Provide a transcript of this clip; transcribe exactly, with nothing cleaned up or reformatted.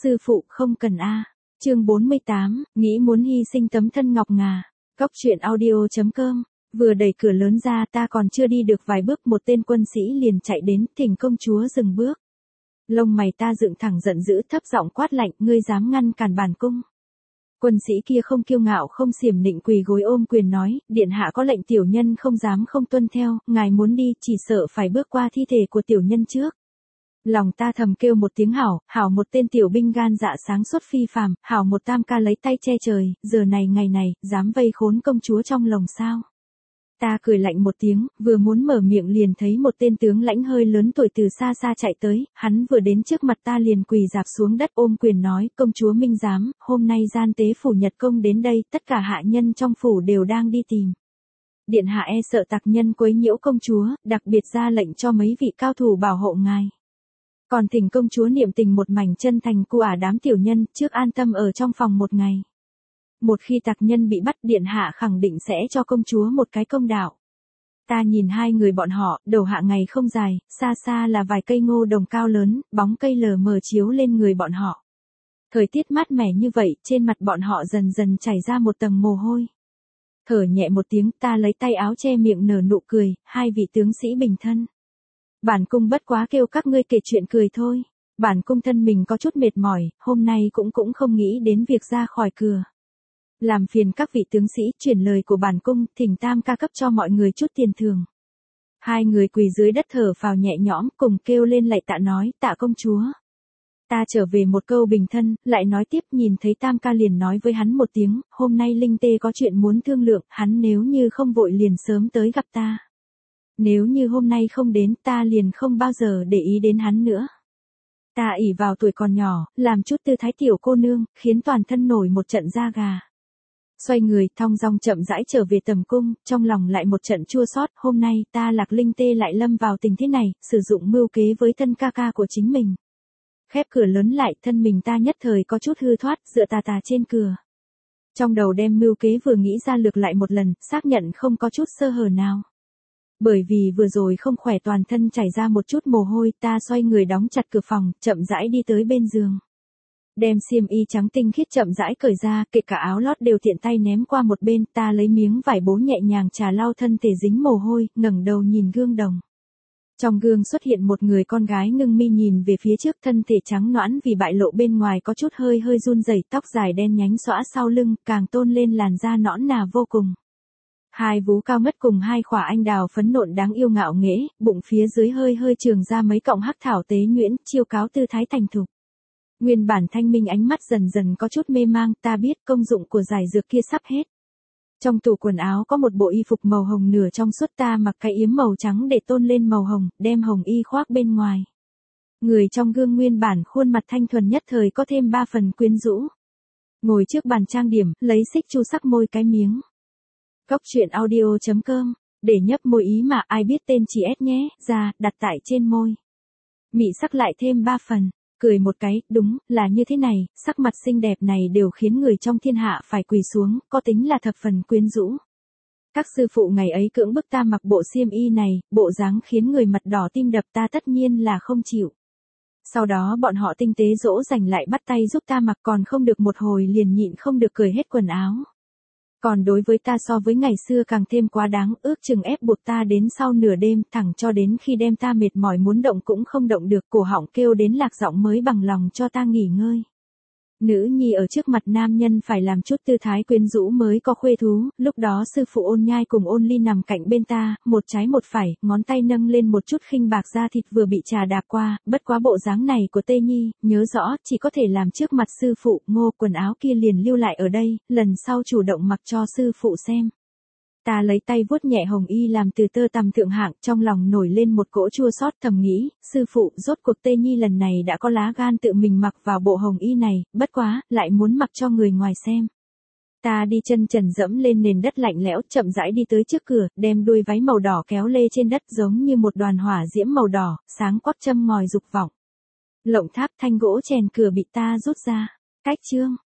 sư phụ không cần a. Chương bốn mươi tám, nghĩ muốn hy sinh tấm thân ngọc ngà. Góc truyện audio chấm com. Vừa đẩy cửa lớn ra, ta còn chưa đi được vài bước, một tên quân sĩ liền chạy đến, thỉnh công chúa dừng bước. Lông mày ta dựng thẳng giận dữ, thấp giọng quát lạnh, ngươi dám ngăn cản bản cung. Quân sĩ kia không kiêu ngạo không xiểm nịnh, quỳ gối ôm quyền nói, điện hạ có lệnh tiểu nhân không dám không tuân theo, ngài muốn đi chỉ sợ phải bước qua thi thể của tiểu nhân trước. Lòng ta thầm kêu một tiếng hảo, hảo một tên tiểu binh gan dạ sáng suốt phi phàm, hảo một tam ca lấy tay che trời, giờ này ngày này, dám vây khốn công chúa trong lòng sao. Ta cười lạnh một tiếng, vừa muốn mở miệng liền thấy một tên tướng lãnh hơi lớn tuổi từ xa xa chạy tới, hắn vừa đến trước mặt ta liền quỳ rạp xuống đất ôm quyền nói, công chúa minh giám, hôm nay gian tế phủ Nhật Công đến đây, tất cả hạ nhân trong phủ đều đang đi tìm. Điện hạ e sợ tặc nhân quấy nhiễu công chúa, đặc biệt ra lệnh cho mấy vị cao thủ bảo hộ ngài. Còn thỉnh công chúa niệm tình một mảnh chân thành của ả đám tiểu nhân, trước an tâm ở trong phòng một ngày. Một khi tặc nhân bị bắt, điện hạ khẳng định sẽ cho công chúa một cái công đạo. Ta nhìn hai người bọn họ, đầu hạ ngày không dài, xa xa là vài cây ngô đồng cao lớn, bóng cây lờ mờ chiếu lên người bọn họ. Thời tiết mát mẻ như vậy, trên mặt bọn họ dần dần chảy ra một tầng mồ hôi. Thở nhẹ một tiếng, ta lấy tay áo che miệng nở nụ cười, hai vị tướng sĩ bình thân. Bản cung bất quá kêu các ngươi kể chuyện cười thôi. Bản cung thân mình có chút mệt mỏi, hôm nay cũng cũng không nghĩ đến việc ra khỏi cửa. Làm phiền các vị tướng sĩ, chuyển lời của bản cung, thỉnh tam ca cấp cho mọi người chút tiền thưởng. Hai người quỳ dưới đất thở phào nhẹ nhõm, cùng kêu lên lạy tạ nói, tạ công chúa. Ta trở về một câu bình thân, lại nói tiếp, nhìn thấy tam ca liền nói với hắn một tiếng, hôm nay Linh Tê có chuyện muốn thương lượng, hắn nếu như không vội liền sớm tới gặp ta. Nếu như hôm nay không đến, ta liền không bao giờ để ý đến hắn nữa. Ta ỷ vào tuổi còn nhỏ, làm chút tư thái tiểu cô nương, khiến toàn thân nổi một trận da gà. Xoay người, thong dong chậm rãi trở về tầm cung, trong lòng lại một trận chua xót, hôm nay ta Lạc Linh Tê lại lâm vào tình thế này, sử dụng mưu kế với thân ca ca của chính mình. Khép cửa lớn lại, thân mình ta nhất thời có chút hư thoát, dựa tà tà trên cửa. Trong đầu đem mưu kế vừa nghĩ ra lược lại một lần, xác nhận không có chút sơ hở nào. Bởi vì vừa rồi không khỏe toàn thân chảy ra một chút mồ hôi, ta xoay người đóng chặt cửa phòng, chậm rãi đi tới bên giường. Đem xiêm y trắng tinh khiết chậm rãi cởi ra, kể cả áo lót đều tiện tay ném qua một bên, ta lấy miếng vải bố nhẹ nhàng trà lau thân thể dính mồ hôi, ngẩng đầu nhìn gương đồng. Trong gương xuất hiện một người con gái ngưng mi nhìn về phía trước, thân thể trắng nõn vì bại lộ bên ngoài có chút hơi hơi run rẩy, tóc dài đen nhánh xõa sau lưng, càng tôn lên làn da nõn nà vô cùng. Hai vú cao ngất cùng hai khỏa anh đào phấn nộn đáng yêu ngạo nghễ, bụng phía dưới hơi hơi trường ra mấy cọng hắc thảo tế nhuyễn, chiêu cáo tư thái thành thục. Nguyên bản thanh minh ánh mắt dần dần có chút mê mang, ta biết công dụng của giải dược kia sắp hết. Trong tủ quần áo có một bộ y phục màu hồng nửa trong suốt, ta mặc cái yếm màu trắng để tôn lên màu hồng, đem hồng y khoác bên ngoài. Người trong gương nguyên bản khuôn mặt thanh thuần nhất thời có thêm ba phần quyến rũ. Ngồi trước bàn trang điểm, lấy xích chu sắc môi cái miếng. Góc truyện audio chấm com, để nhấp môi ý mà ai biết tên chị S nhé, ra, đặt tại trên môi. Mị sắc lại thêm ba phần, cười một cái, đúng, là như thế này, sắc mặt xinh đẹp này đều khiến người trong thiên hạ phải quỳ xuống, có tính là thập phần quyến rũ. Các sư phụ ngày ấy cưỡng bức ta mặc bộ xiêm y này, bộ dáng khiến người mặt đỏ tim đập, ta tất nhiên là không chịu. Sau đó bọn họ tinh tế dỗ dành lại bắt tay giúp ta mặc, còn không được một hồi liền nhịn không được cởi hết quần áo. Còn đối với ta so với ngày xưa càng thêm quá đáng, ước chừng ép buộc ta đến sau nửa đêm, thẳng cho đến khi đem ta mệt mỏi muốn động cũng không động được, cổ họng kêu đến lạc giọng mới bằng lòng cho ta nghỉ ngơi. Nữ nhi ở trước mặt nam nhân phải làm chút tư thái quyến rũ mới có khuê thú, lúc đó sư phụ Ôn Nhai cùng Ôn Ly nằm cạnh bên ta, một trái một phải, ngón tay nâng lên một chút khinh bạc da thịt vừa bị trà đạp qua, bất quá bộ dáng này của Tê Nhi, nhớ rõ, chỉ có thể làm trước mặt sư phụ, ngô quần áo kia liền lưu lại ở đây, lần sau chủ động mặc cho sư phụ xem. Ta lấy tay vuốt nhẹ hồng y làm từ tơ tằm thượng hạng, trong lòng nổi lên một cỗ chua xót, thầm nghĩ, sư phụ, rốt cuộc Tê Nhi lần này đã có lá gan tự mình mặc vào bộ hồng y này, bất quá, lại muốn mặc cho người ngoài xem. Ta đi chân trần dẫm lên nền đất lạnh lẽo, chậm rãi đi tới trước cửa, đem đuôi váy màu đỏ kéo lê trên đất giống như một đoàn hỏa diễm màu đỏ, sáng quắc châm ngòi dục vọng. Lộng tháp thanh gỗ chèn cửa bị ta rút ra. Cách chương